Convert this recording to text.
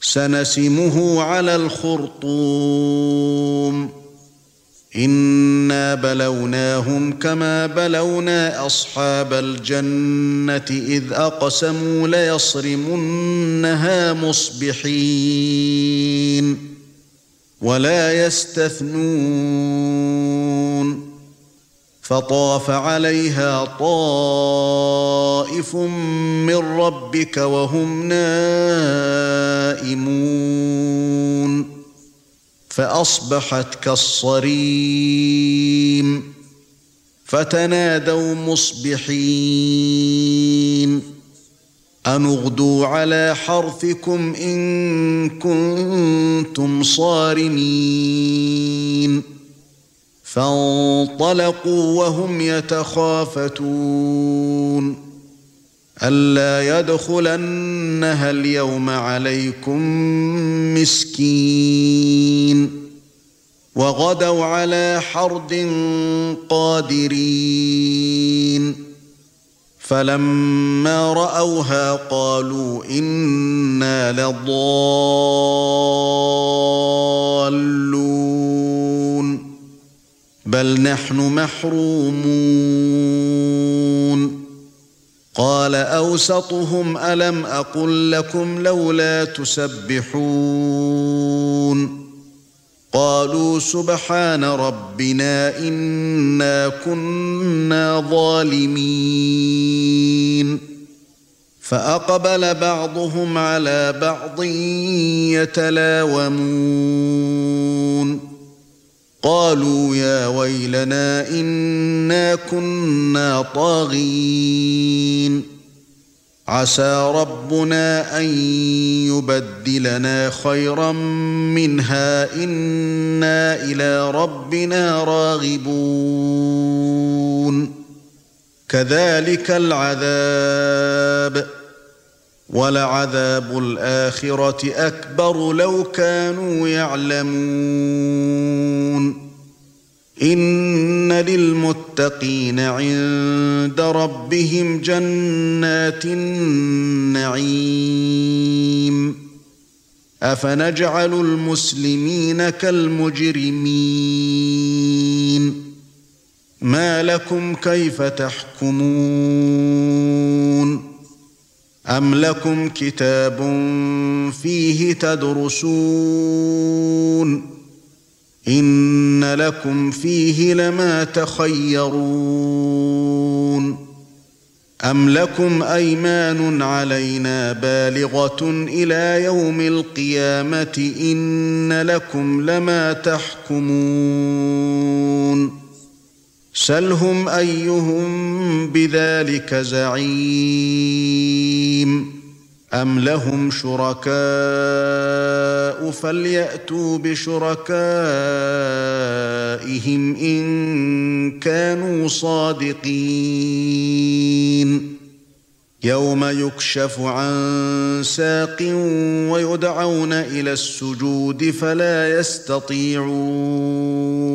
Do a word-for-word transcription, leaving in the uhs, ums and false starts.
سنسمه على الخرطوم إنا بلوناهم كما بلونا أصحاب الجنة إذ أقسموا ليصرمنها مصبحين ولا يستثنون فطاف عليها طائف من ربك وهم نائمون فأصبحت كالصريم فتنادوا مصبحين أن اغدوا على حرثكم إن كنتم صارمين فانطلقوا وهم يتخافتون ألا يدخلنها اليوم عليكم مسكين وغدوا على حرد قادرين فلما رأوها قالوا إنا لضالون بل نحن محرومون قال أوسطهم ألم أقل لكم لولا تسبحون قالوا سبحان ربنا إنا كنا ظالمين فأقبل بعضهم على بعض يتلاومون قالوا يا ويلنا إنا كنا طاغين عسى ربنا أن يبدلنا خيرا منها إنا إلى ربنا راغبون كذلك العذاب ولعذاب الآخرة أكبر لو كانوا يعلمون إن للمتقين عند ربهم جنات النعيم أفنجعل المسلمين كالمجرمين ما لكم كيف تحكمون أم لكم كتاب فيه تدرسون إن لكم فيه لما تخيرون أم لكم أيمان علينا بالغة إلى يوم القيامة إن لكم لما تحكمون سلهم أيهم بذلك زعيم أم لهم شركاء فليأتوا بشركائهم إن كانوا صادقين يوم يكشف عن ساق ويدعون إلى السجود فلا يستطيعون